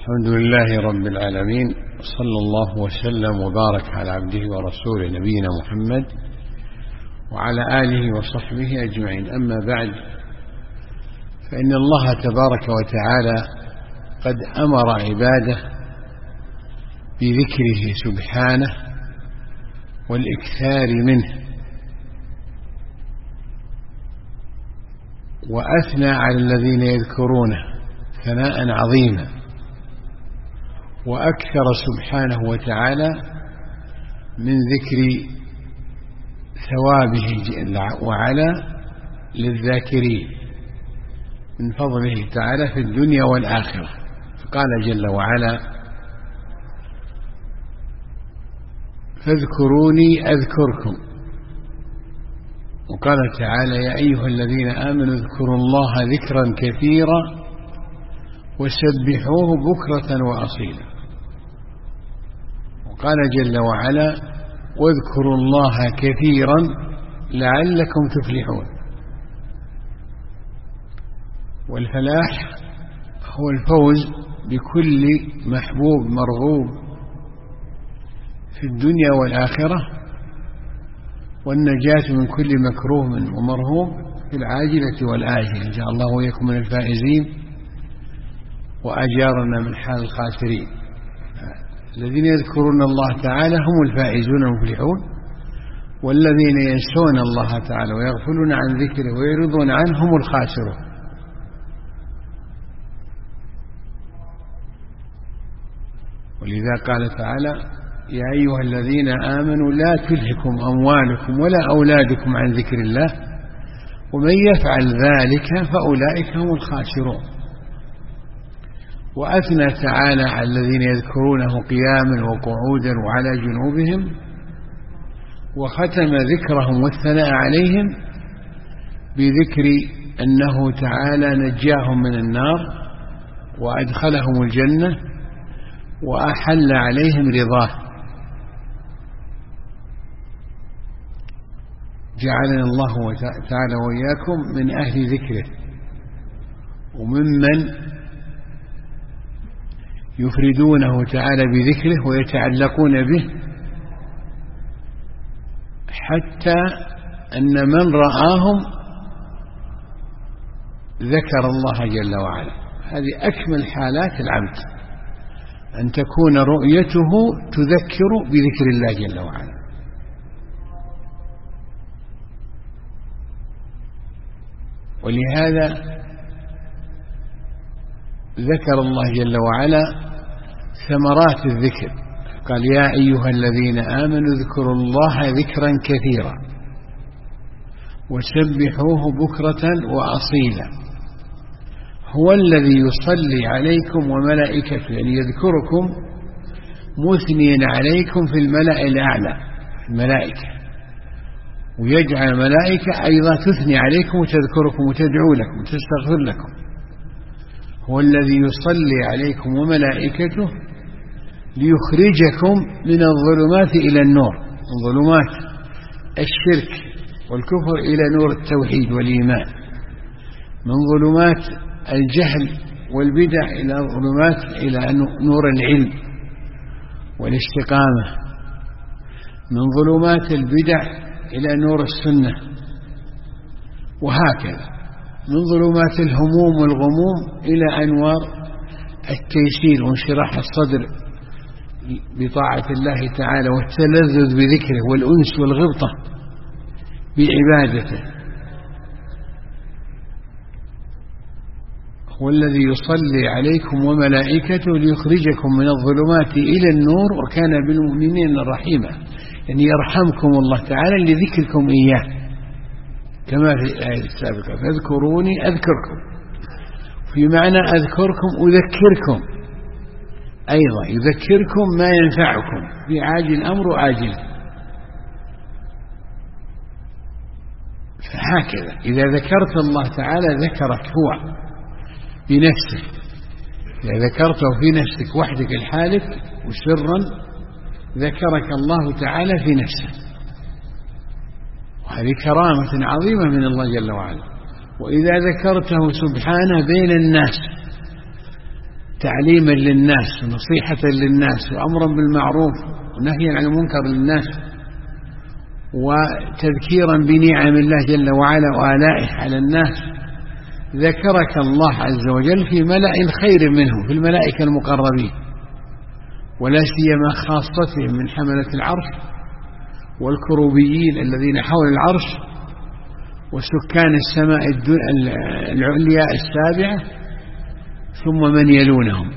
الحمد لله رب العالمين، صلى الله وسلم وبارك على عبده ورسوله نبينا محمد وعلى آله وصحبه أجمعين. أما بعد، فإن الله تبارك وتعالى قد أمر عباده بذكره سبحانه والإكثار منه، وأثنى على الذين يذكرونه ثناء عظيما، وأكثر سبحانه وتعالى من ذكر ثوابه جل وعلا للذاكرين من فضله تعالى في الدنيا والآخرة. فقال جل وعلا: فاذكروني أذكركم. وقال تعالى: يا أيها الذين آمنوا اذكروا الله ذكرا كثيرا وسبحوه بكرة وأصيلا. وقال جل وعلا: واذكروا الله كثيرا لعلكم تفلحون. والفلاح هو الفوز بكل محبوب مرغوب في الدنيا والآخرة، والنجاة من كل مكروه ومرهوب في العاجلة والآجلة. إن شاء الله وإياكم من الفائزين وأجارنا من حال الخاسرين. الذين يذكرون الله تعالى هم الفائزون المفلحون، والذين ينسون الله تعالى ويغفلون عن ذكره ويعرضون عنه هم الخاسرون. ولذا قال تعالى: يا أيها الذين آمنوا لا تلهكم أموالكم ولا أولادكم عن ذكر الله ومن يفعل ذلك فأولئك هم الخاسرون. وأثنى تعالى على الذين يذكرونه قياما وقعودا وعلى جنوبهم، وختم ذكرهم والثناء عليهم بذكر أنه تعالى نجاهم من النار وأدخلهم الجنة وأحل عليهم رضاه. جعلنا الله تعالى وإياكم من أهل ذكره وممن يفردونه تعالى بذكره ويتعلقون به، حتى أن من رآهم ذكر الله جل وعلا. هذه أكمل حالات العبد، أن تكون رؤيته تذكر بذكر الله جل وعلا. ولهذا ذكر الله جل وعلا ثمرات الذكر، قال: يا أيها الذين آمنوا اذكروا الله ذكرا كثيرا وسبحوه بكرة وأصيلا. هو الذي يصلي عليكم وملائكته، يعني يذكركم مثنيا عليكم في الملأ الأعلى، الملائكة، ويجعل الملائكة أيضا تثني عليكم وتذكركم وتدعو لكم وتستغفر لكم. هو الذي يصلي عليكم وملائكته ليخرجكم من الظلمات إلى النور، من ظلمات الشرك والكفر إلى نور التوحيد والإيمان، من ظلمات الجهل والبدع إلى ظلمات إلى نور العلم والاستقامة، من ظلمات البدع إلى نور السنة، وهكذا من ظلمات الهموم والغموم إلى أنوار التيسير وانشراح الصدر بطاعة الله تعالى والتلذذ بذكره والأنس والغبطة بعبادته. هو الذي يصلي عليكم وملائكته ليخرجكم من الظلمات إلى النور وكان بالمؤمنين رحيما، يعني يرحمكم الله تعالى لذكركم إياه، كما في الآية السابقة: فاذكروني أذكركم. في معنى أذكركم أذكركم، أيضا يذكركم ما ينفعكم في عاجل أمر وآجل. فهكذا إذا ذكرت الله تعالى ذكرك هو بنفسه، إذا ذكرته في نفسك وحدك الحالف وسرا ذكرك الله تعالى في نفسه، وهذه كرامة عظيمة من الله جل وعلا. وإذا ذكرته سبحانه بين الناس تعليما للناس ونصيحة للناس وأمرا بالمعروف ونهيا عن المنكر للناس وتذكيرا بنعم الله جل وعلا وآلائه على الناس، ذكرك الله عز وجل في ملأ خير منه، في الملائكة المقربين، ولا سيما خاصتهم من حملة العرش والكروبيين الذين حول العرش وسكان السماء العليا السابعة، ثم من يلونهم.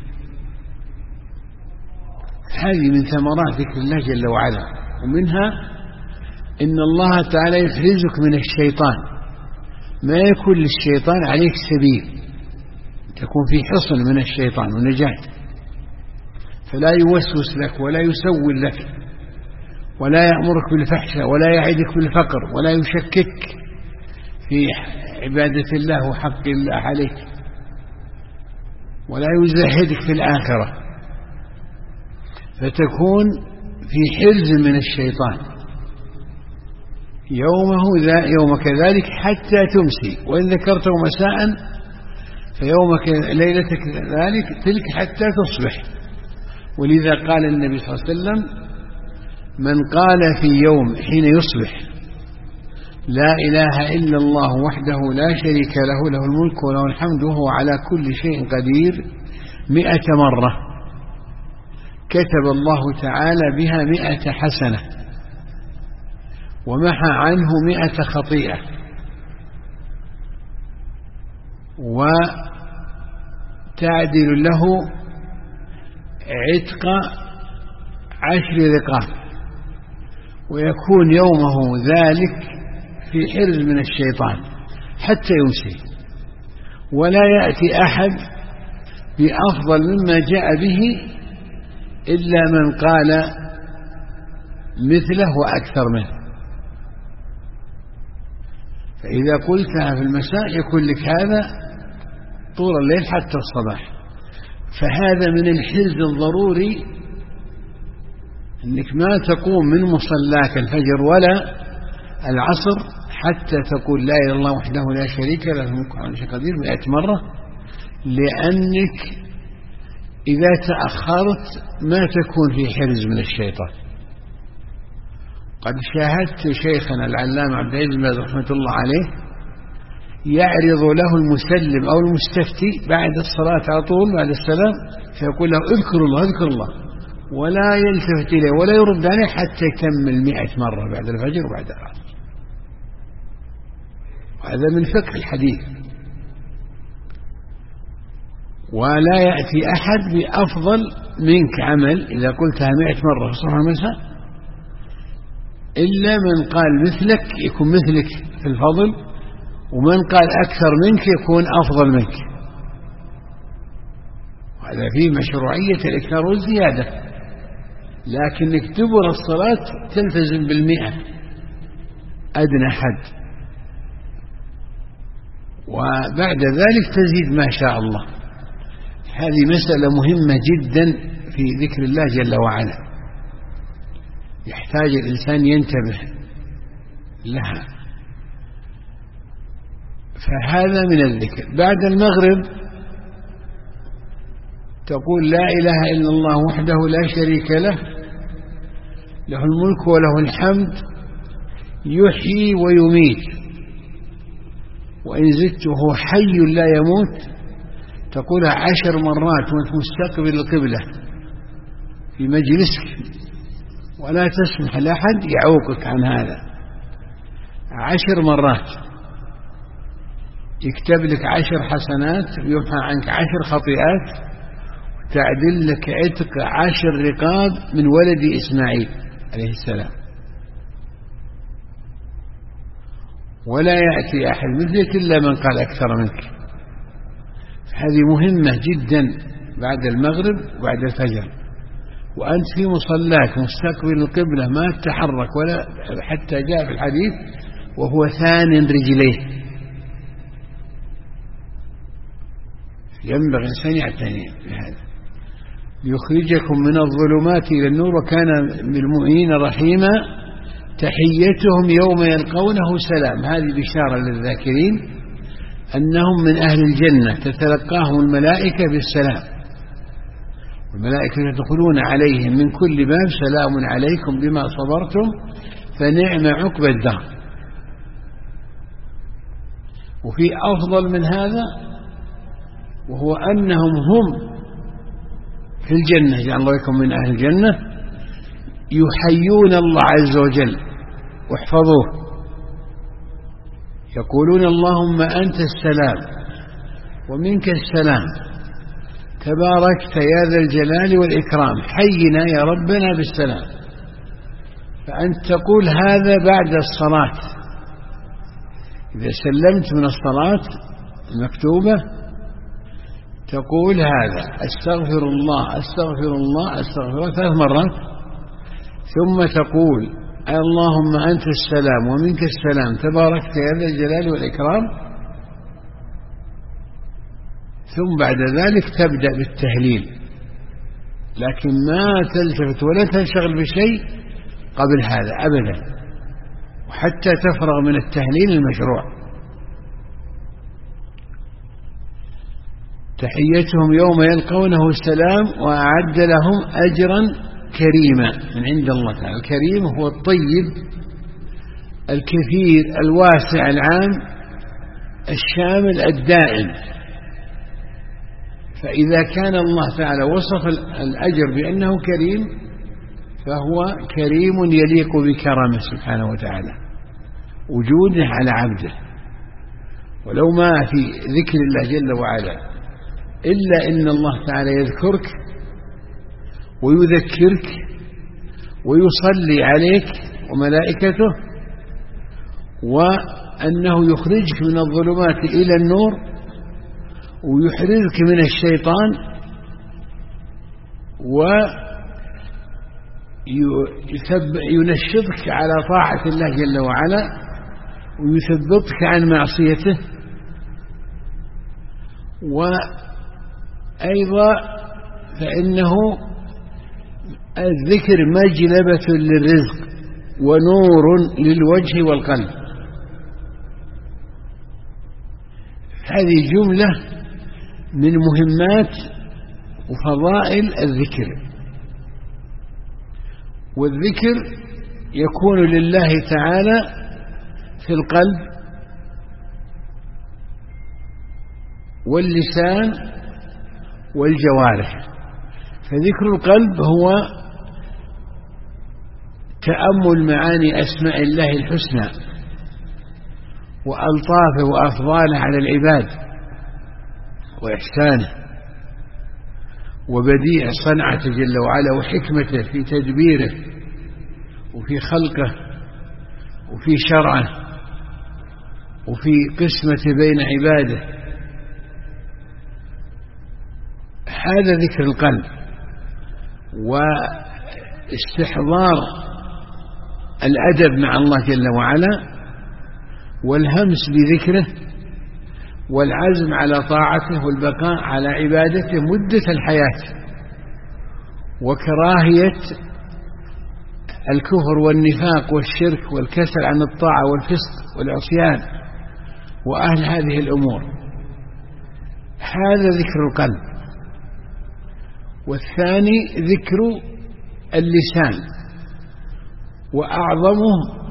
هذه من ثمرات ذكر الله جل وعلا، ومنها إن الله تعالى يحرزك من الشيطان، ما يكون للشيطان عليك سبيل، تكون في حصن من الشيطان ونجاة، فلا يوسوس لك ولا يسول لك ولا يأمرك بالفحشاء ولا يعدك بالفقر ولا يشكك في عبادة الله وحق الله عليك ولا يزهدك في الآخرة، فتكون في حرز من الشيطان يومك ذلك حتى تمسي، وإن ذكرته مساء فيومك ليلتك ذلك تلك حتى تصبح. ولذا قال النبي صلى الله عليه وسلم: من قال في يوم حين يصبح لا إله إلا الله وحده لا شريك له، له الملك وله الحمد وهو على كل شيء قدير 100 مرة، كتب الله تعالى بها 100 حسنة ومحى عنه 100 خطيئة، وتعدل له عتق 10 رقاب، ويكون يومه ذلك في حرز من الشيطان حتى يمسي. ولا يأتي أحد بأفضل مما جاء به إلا من قال مثله وأكثر منه، فإذا قلتها في المساء يكون لك هذا طول الليل حتى الصباح. فهذا من الحرز الضروري، أنك ما تقوم من مصلاك الفجر ولا العصر حتى تقول لا إله إلا الله وحده لا شريك له، الملك وله الحمد قدير 100 مرة، لأنك إذا تأخرت ما تكون في حرز من الشيطان. قد شاهدت شيخنا العلامة عبد العزيز بن باز رحمة الله عليه يعرض له المسلم أو المستفتي بعد الصلاة على طول بعد السلام، فيقول له اذكر الله اذكر الله، ولا يلتفت إليه ولا يرد عليه حتى يكمل 100 مرة بعد الفجر وبعد العصر. وهذا من فقه الحديث. ولا يأتي أحد بأفضل منك عمل إذا قلتها 100 مرة في الصباح والمساء إلا من قال مثلك يكون مثلك في الفضل، ومن قال أكثر منك يكون أفضل منك. وهذا فيه مشروعية الإكثار والزيادة، لكنك دبر الصلاة تلتزم 100 أدنى حد، وبعد ذلك تزيد ما شاء الله. هذه مسألة مهمة جدا في ذكر الله جل وعلا، يحتاج الإنسان ينتبه لها. فهذا من الذكر. بعد المغرب تقول لا إله إلا الله وحده لا شريك له، له الملك وله الحمد يحيي ويميت، وإن زدته حي لا يموت، تقولها 10 مرات وأنت مستقبل القبلة في مجلسك، ولا تسمح لأحد يعوقك عن هذا. 10 مرات يكتب لك 10 حسنات ويمحى عنك 10 خطيئات، وتعدل لك عتق 10 رقاب من ولد إسماعيل عليه السلام. ولا يأتي أحد مثلك إلا من قال أكثر منك. هذه مهمة جدا بعد المغرب وبعد الفجر، وأنت في مصلاك مستقبل القبلة ما تتحرك ولا حتى جاء في الحديث وهو ثان رجليه. ينبغي الإنسان يعتني بهذا. يخرجكم من الظلمات إلى النور وكان بالمؤمنين رحيما تحيتهم يوم يلقونه سلام. هذه بشارة للذاكرين أنهم من أهل الجنة، تتلقاهم الملائكة بالسلام. والملائكة يدخلون عليهم من كل باب سلام عليكم بما صبرتم فنعم عقبى الدار. وفي أفضل من هذا، وهو أنهم هم في الجنة، جعل الله لكم من أهل الجنة، يحيون الله عز وجل، واحفظوه، يقولون اللهم أنت السلام ومنك السلام تباركت يا ذا الجلال والإكرام، حينا يا ربنا بالسلام. فأنت تقول هذا بعد الصلاة، إذا سلمت من الصلاة المكتوبة تقول هذا أستغفر الله أستغفر الله أستغفر الله 3 مرات، ثم تقول اللهم أنت السلام ومنك السلام تباركت يا ذا الجلال والإكرام، ثم بعد ذلك تبدأ بالتهليل، لكن ما تلتفت ولا تنشغل بشيء قبل هذا أبدا، وحتى تفرغ من التهليل المشروع. تحيتهم يوم يلقونه السلام وأعد لهم أجرا كريما من عند الله تعالى. الكريم هو الطيب الكثير الواسع العام الشامل الدائم. فإذا كان الله تعالى وصف الأجر بأنه كريم فهو كريم يليق بكرمه سبحانه وتعالى، وجوده على عبده. ولو ما في ذكر الله جل وعلا إلا إن الله تعالى يذكرك ويذكرك ويصلي عليك وملائكته، وأنه يخرجك من الظلمات إلى النور ويحررك من الشيطان وينشطك على طاعة الله جل وعلا ويثبطك عن معصيته. وأيضا فإنه الذكر مجلبة للرزق ونور للوجه والقلب. هذه جملة من مهمات وفضائل الذكر. والذكر يكون لله تعالى في القلب واللسان والجوارح. فذكر القلب هو تأمل معاني أسماء الله الحسنى وألطافه وأفضاله على العباد وإحسانه وبديع صنعته جل وعلا وحكمته في تدبيره وفي خلقه وفي شرعه وفي قسمته بين عباده. هذا ذكر القلب، واستحضار الأدب مع الله جل وعلا والهمس بذكره والعزم على طاعته والبقاء على عبادته مدة الحياة، وكراهية الكفر والنفاق والشرك والكسل عن الطاعة والفسق والعصيان وأهل هذه الأمور. هذا ذكر القلب. والثاني ذكر اللسان، وأعظمه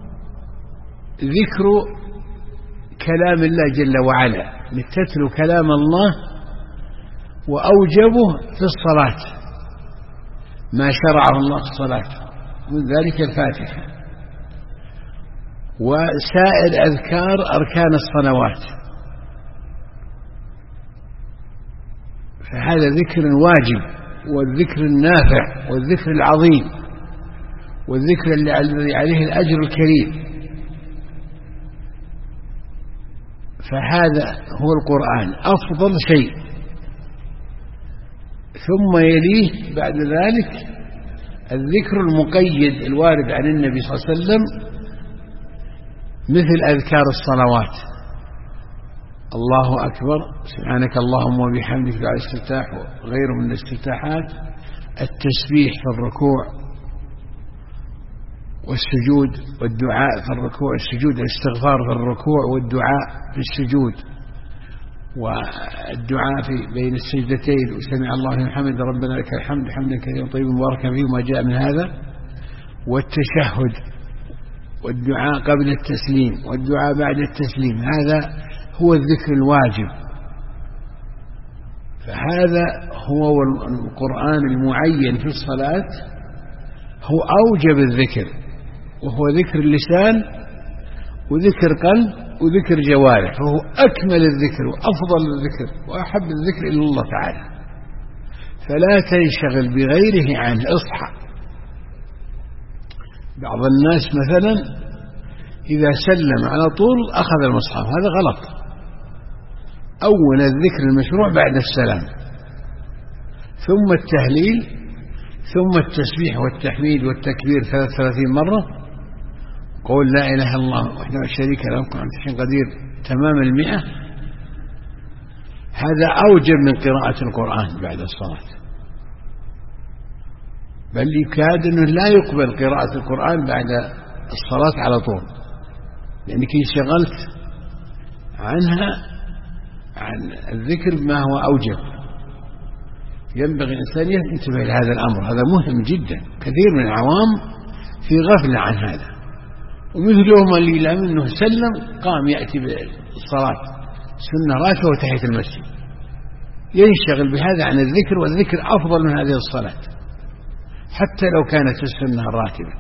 ذكر كلام الله جل وعلا، تتلو كلام الله، وأوجبه في الصلاة ما شرعه الله في الصلاة من ذلك الفاتحة وسائر أذكار أركان الصلوات. فهذا ذكر واجب، والذكر النافع والذكر العظيم والذكر الذي عليه الأجر الكريم. فهذا هو القرآن أفضل شيء. ثم يليه بعد ذلك الذكر المقيد الوارد عن النبي صلى الله عليه وسلم مثل أذكار الصلوات: الله أكبر، سبحانك اللهم وبحمدك دعاء الاستفتاح وغيره من الاستفتاحات، التسبيح في الركوع والسجود والدعاء في الركوع والسجود، الاستغفار في الركوع والدعاء في السجود، والدعاء في بين السجدتين وسمع الله لمن حمده ربنا لك الحمد حمدا كثيرا طيبا مباركا فيه وما جاء من هذا، والتشهد والدعاء قبل التسليم والدعاء بعد التسليم، هذا هو الذكر الواجب. فهذا هو القرآن المعين في الصلاة، هو أوجب الذكر، وهو ذكر اللسان وذكر قلب وذكر جوارح، فهو أكمل الذكر وأفضل الذكر وأحب الذكر إلى الله تعالى. فلا تنشغل بغيره عنه، اصحى. بعض الناس مثلا إذا سلم على طول أخذ المصحف، هذا غلط. أول الذكر المشروع بعد السلام، ثم التهليل، ثم التسبيح والتحميد والتكبير 33 مرة، قول لا إله إلا الله وحده لا شريك له على كل شيء قدير تمام 100. هذا أوجب من قراءة القرآن بعد الصلاة، بل يكاد أنه لا يقبل قراءة القرآن بعد الصلاة على طول، لأنك انشغلت عنها عن الذكر بما هو أوجب. ينبغي الإنسان ينتبه لهذا الأمر، هذا مهم جدا. كثير من العوام في غفلة عن هذا، ومثلهم اللي لم أنه سلم قام يأتي بالصلاة سنة راتبة وتحية المسجد، ينشغل بهذا عن الذكر، والذكر أفضل من هذه الصلاة حتى لو كانت السنة الراتبة.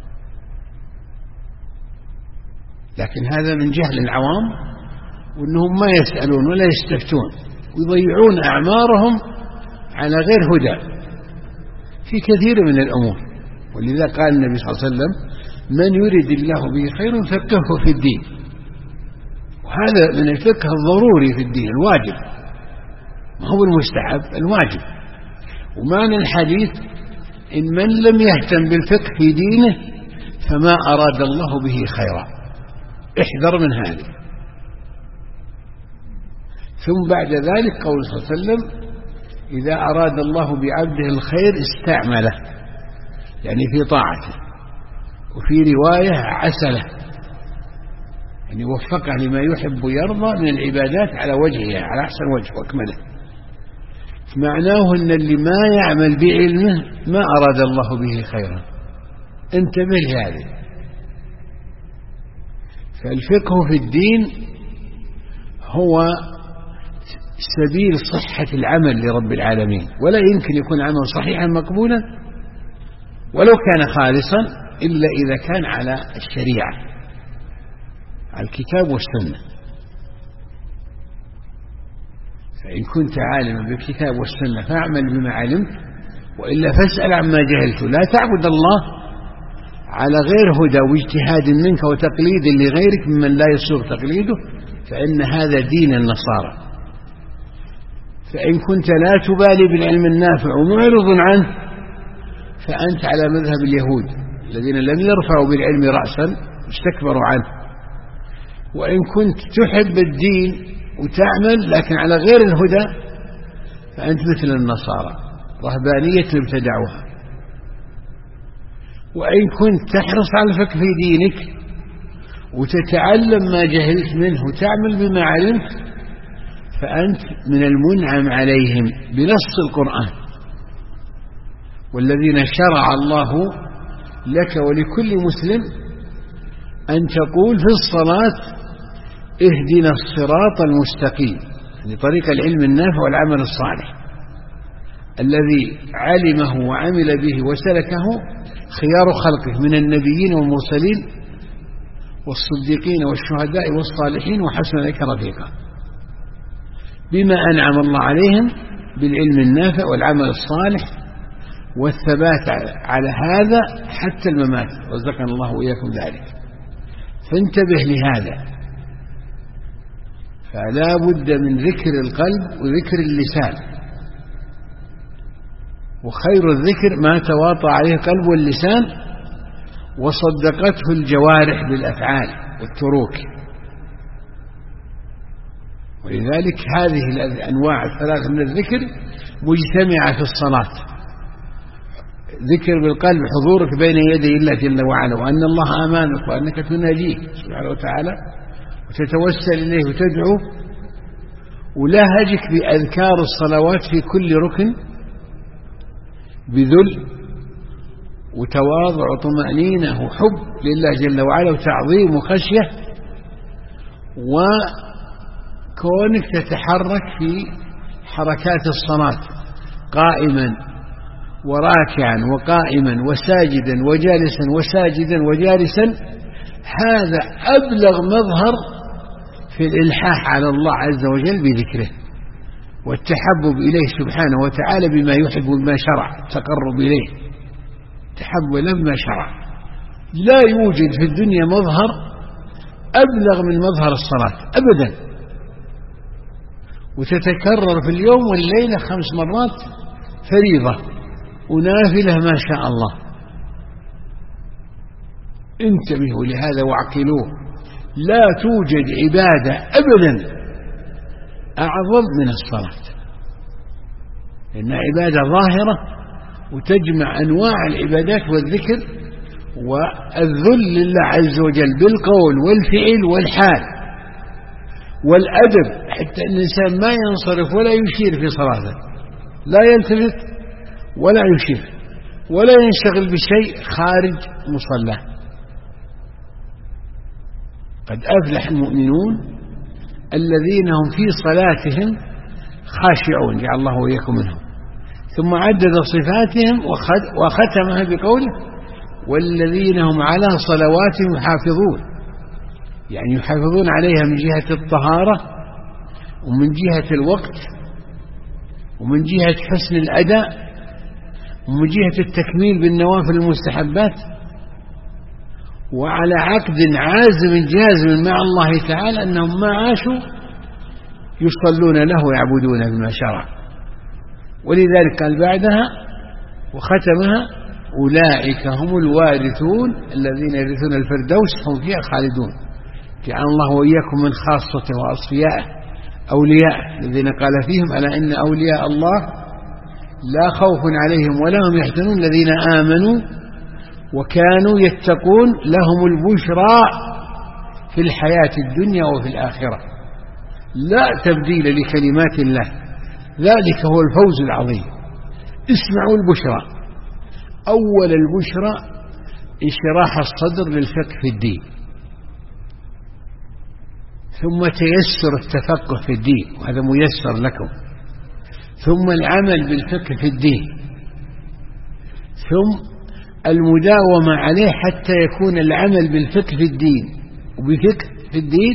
لكن هذا من جهل العوام، وأنهم ما يسألون ولا يستفتون، ويضيعون أعمارهم على غير هدى في كثير من الأمور. ولذا قال النبي صلى الله عليه وسلم: من يريد الله به خير فقهه في الدين. وهذا من الفقه الضروري في الدين الواجب، ما هو المستحب، الواجب. ومعنى الحديث: إن من لم يهتم بالفقه في دينه فما أراد الله به خيرا. احذر من هذه. ثم بعد ذلك قول صلى الله عليه وسلم: إذا أراد الله بعبده الخير استعمله، يعني في طاعته. وفي رواية: عسله، يعني وفقه لما يحب ويرضى من العبادات على وجهها، على أحسن وجه وأكمله. معناه أن اللي ما يعمل بعلمه ما أراد الله به خيرا. انتبه لهذه. فالفقه في الدين هو سبيل صحة العمل لرب العالمين، ولا يمكن يكون عمل صحيحا مقبولا ولو كان خالصا إلا إذا كان على الشريعة، على الكتاب والسنة. فإن كنت عالما بالكتاب والسنة فاعمل بما علمت، وإلا فاسأل عما جهلت. لا تعبد الله على غير هدى واجتهاد منك وتقليد لغيرك ممن لا يصير تقليده، فإن هذا دين النصارى. فإن كنت لا تبالي بالعلم النافع ومعرض عنه فأنت على مذهب اليهود الذين لم يرفعوا بالعلم رأسا واستكبروا عنه. وإن كنت تحب الدين وتعمل لكن على غير الهدى فأنت مثل النصارى، رهبانية ابتدعوها. وإن كنت تحرص على الفقه في دينك وتتعلم ما جهلت منه وتعمل بما علمت فأنت من المنعم عليهم بنص القرآن: والذين شرع الله لك ولكل مسلم أن تقول في الصلاة اهدنا الصراط المستقيم، يعني طريق العلم النافع والعمل الصالح الذي علمه وعمل به وسلكه خيار خلقه من النبيين والمرسلين والصديقين والشهداء والصالحين وحسن أولئك رفيقا، بما أنعم الله عليهم بالعلم النافع والعمل الصالح والثبات على هذا حتى الممات، رزقنا الله وإياكم ذلك. فانتبه لهذا. فلا بد من ذكر القلب وذكر اللسان، وخير الذكر ما تواطى عليه القلب واللسان وصدقته الجوارح بالأفعال والتروك. ولذلك هذه الأنواع الثلاثة من الذكر مجتمعة في الصلاة: ذكر بالقلب حضورك بين يدي الله جل وعلا، وأن الله أمامك وأنك تناجيه سبحانه وتعالى وتتوسل إليه وتدعو، ولهجك بأذكار الصلوات في كل ركن بذل وتواضع وطمأنينة وحب لله جل وعلا وتعظيم وخشية، وكونك تتحرك في حركات الصلاة قائما وراكعا وقائما وساجدا وجالسا وساجدا وجالسا، هذا أبلغ مظهر في الإلحاح على الله عز وجل بذكره والتحبب إليه سبحانه وتعالى بما يحب وما شرع، التقرب إليه تحبب لما شرع. لا يوجد في الدنيا مظهر أبلغ من مظهر الصلاة أبدا، وتتكرر في اليوم والليلة 5 مرات فريضة ونافلة ما شاء الله. انتبهوا لهذا واعقلوه، لا توجد عبادة أبدا أعظم من الصلاة، إنها عبادة ظاهرة وتجمع أنواع العبادات والذكر والذل لله عز وجل بالقول والفعل والحال والأدب، حتى الإنسان ما ينصرف ولا يشير في صلاته، لا يلتفت ولا يشير ولا ينشغل بشيء خارج مصلاه. قد أفلح المؤمنون الذين هم في صلاتهم خاشعون، جعل الله وإياكم منهم. ثم عدد صفاتهم وختمها بقوله والذين هم على صلواتهم يحافظون، يعني يحافظون عليها من جهة الطهارة ومن جهة الوقت ومن جهة حسن الأداء ومن جهة التكميل بالنوافل المستحبات، وعلى عقد عازم جازم مع الله تعالى أنهم ما عاشوا يصلون له ويعبدونه بما شرع. ولذلك قال بعدها وختمها أولئك هم الوارثون الذين يرثون الفردوس هم فيها خالدون. جعل الله وإياكم من خاصته وأصفيائه أولياء الذين قال فيهم ألا إن أولياء الله لا خوف عليهم ولا هم يحزنون الذين آمنوا وكانوا يتقون لهم البشرى في الحياة الدنيا وفي الآخرة، لا تبديل لكلمات الله، ذلك هو الفوز العظيم. اسمعوا البشرى، أول البشرى انشراح الصدر للفقه في الدين، ثم تيسر التفقه في الدين وهذا ميسر لكم، ثم العمل بالفقه في الدين، ثم المداومة عليه حتى يكون العمل بالفقه في الدين وبفقه في الدين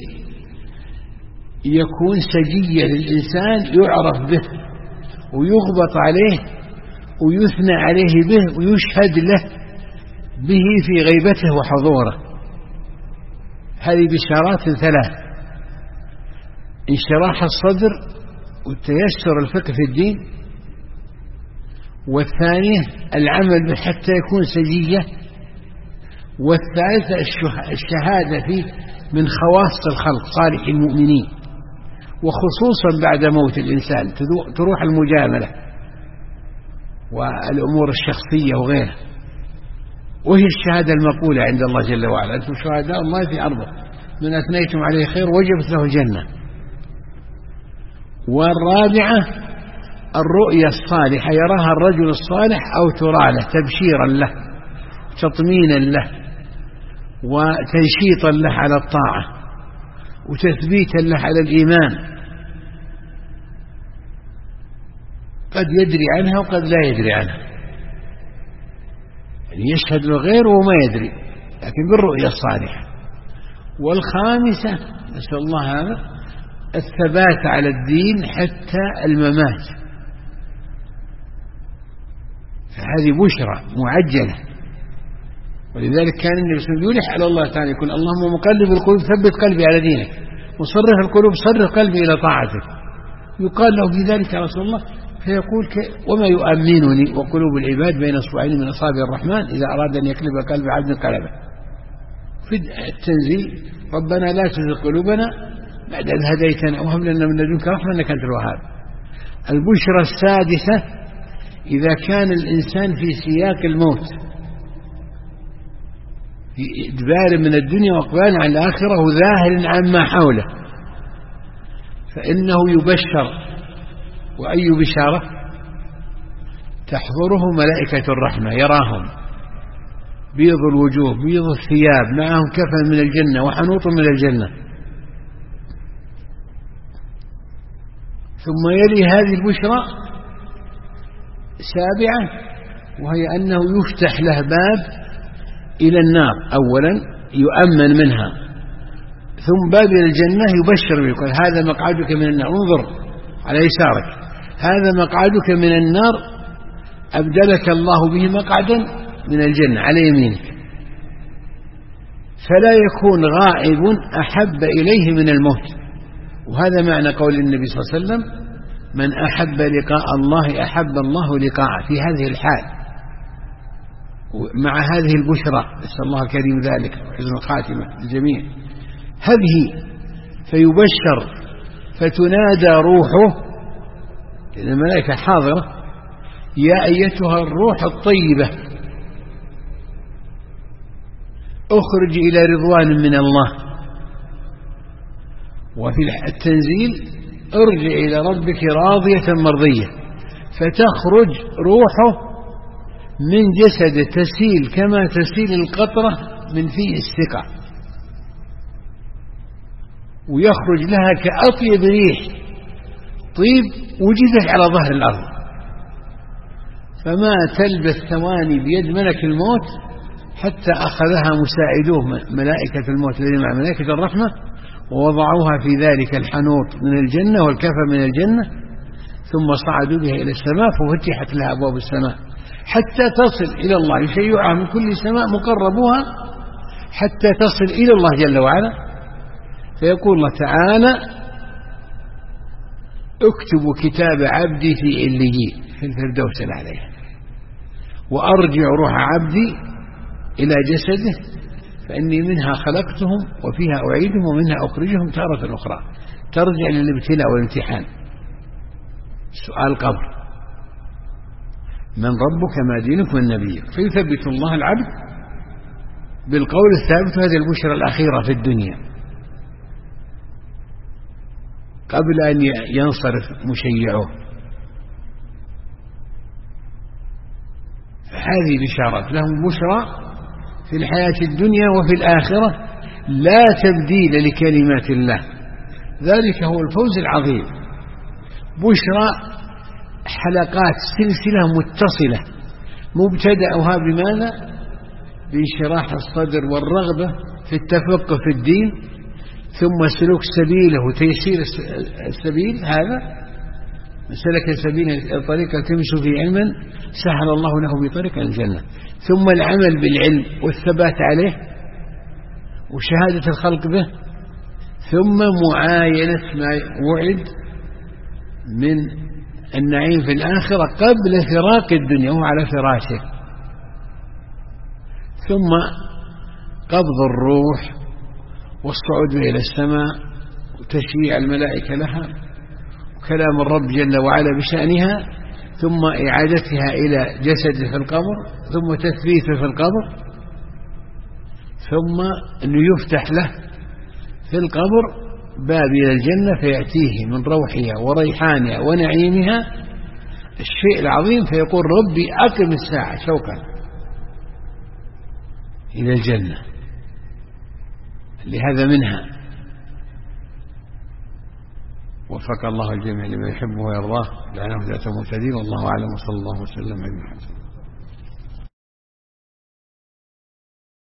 يكون سجية للإنسان يعرف به ويغبط عليه ويثنى عليه به ويشهد له به في غيبته وحضوره. هذه بشارات 3: انشراح الصدر والتيسر الفقه في الدين، والثانية العمل به حتى يكون سجية، والثالثة الشهادة فيه من خواص الخلق صالح المؤمنين، وخصوصا بعد موت الإنسان تروح المجاملة والأمور الشخصية وغيرها، وهي الشهادة المقولة عند الله جل وعلا أنتم شهداء الله في أرضه من أثنيتم عليه خير وجبت له الجنة. والرابعة الرؤيا الصالحة يراها الرجل الصالح أو ترى له تبشيرا له تطمينا له وتنشيطا له على الطاعة وتثبيتا له على الإيمان، قد يدري عنها وقد لا يدري عنها، يعني يشهد له غيره وما يدري لكن بالرؤيا الصالحة. والخامسة نسأل الله هذا الثبات على الدين حتى الممات، فهذه بشرى معجلة. ولذلك كان النبي صلى الله عليه وسلم يلح على الله تعالى يقول اللهم مقلب القلوب ثبت قلبي على دينك وصرف القلوب صرف قلبي إلى طاعتك. يقال له في ذلك يا رسول الله فيقول وما يؤمنني وقلوب العباد بين اصبعين من اصابع الرحمن اذا اراد ان يقلب قلب عبد قلبه. في التنزيل ربنا لا تزغ قلوبنا بعد إذ هديتنا وهب لنا من لدنك رحمة انك انت الوهاب. البشرى السادسة اذا كان الانسان في سياق الموت في إدبار من الدنيا وإقبال على الآخرة وذاهل عما حوله، فإنه يبشر. وأي بشارة؟ تحضره ملائكة الرحمة، يراهم بيض الوجوه بيض الثياب، معهم كفن من الجنة وحنوط من الجنة. ثم يلي هذه البشرى سابعة، وهي أنه يفتح له باب إلى النار، أولا يؤمن منها، ثم باب إلى الجنة يبشر ويقول هذا مقعدك من النار، انظر على يسارك، هذا مقعدك من النار أبدلك الله به مقعدا من الجنة على يمينك. فلا يكون غائب أحب إليه من الموت. وهذا معنى قول النبي صلى الله عليه وسلم من أحب لقاء الله أحب الله لقاءه، في هذه الحال مع هذه البشرى، نسأل الله الكريم ذلك وحسن الخاتمة للجميع. هذه فيبشر فتنادى روحه، لأن الملائكة حاضرة، يا أيتها الروح الطيبة اخرج إلى رضوان من الله. وفي التنزيل ارجع إلى ربك راضية مرضية، فتخرج روحه من جسد تسيل كما تسيل القطرة من فيه السقع، ويخرج لها كأطيب ريح طيب وجدت على ظهر الأرض. فما تلبث ثواني بيد ملك الموت حتى أخذها مساعدوه ملائكة الموت الذين مع ملائكة الرحمة، ووضعوها في ذلك الحنوط من الجنة والكفن من الجنة، ثم صعدوا بها إلى السماء ففتحت لها أبواب السماء حتى تصل إلى الله، يشيعها من كل سماء مقربوها حتى تصل إلى الله جل وعلا. فيقول الله تعالى اكتبوا كتاب عبدي في عليين في الفردوس الأعلى، وأرجع روح عبدي إلى جسده فإني منها خلقتهم وفيها أعيدهم ومنها أخرجهم تارة أخرى. ترجع للابتلاء والامتحان، سؤال قبر، من ربك ما دينك من نبيك، فيثبت الله العبد بالقول الثابت. هذه البشرى الأخيرة في الدنيا قبل أن ينصرف مشيعوه. فهذه بشارة لهم بشرى في الحياة الدنيا وفي الآخرة لا تبديل لكلمات الله، ذلك هو الفوز العظيم. بشرى حلقات سلسلة متصلة مبتدأها بماذا؟ بانشراح الصدر والرغبة في التفقه في الدين، ثم سلوك سبيله وتيسير السبيل، هذا سلك سبيل طريقة تمشي في علما سهل الله له بطريق الجنة، ثم العمل بالعلم والثبات عليه وشهادة الخلق به، ثم معاينة ما وعد من النعيم في الآخرة قبل فراق الدنيا وهو على فراشه، ثم قبض الروح والصعود إلى السماء وتشريع الملائكة لها وكلام الرب جل وعلا بشأنها، ثم إعادتها إلى جسده في القبر، ثم تثبيته في القبر، ثم أنه يفتح له في القبر باب إلى الجنة فيأتيه من روحها وريحانها ونعيمها الشيء العظيم، فيقول ربي أقم الساعة شوقا إلى الجنة، لهذا منها. وفق الله الجميع لما يحبه ويرضاه، لعنه ذات المهتدين، والله أعلم، وصلى الله وسلم على محمد.